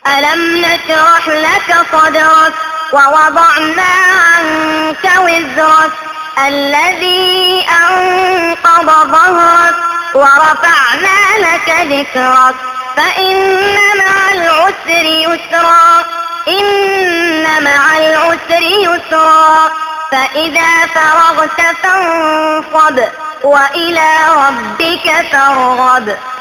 ألم نشرح لك صدرك ووضعنا عنك وزرك الذي أنقض ظهرك ورفعنا لك ذكرك فإن مع العسر يسرا إن مع العسر يسرا فإذا فرغت فانصب وإلى ربك فارغب.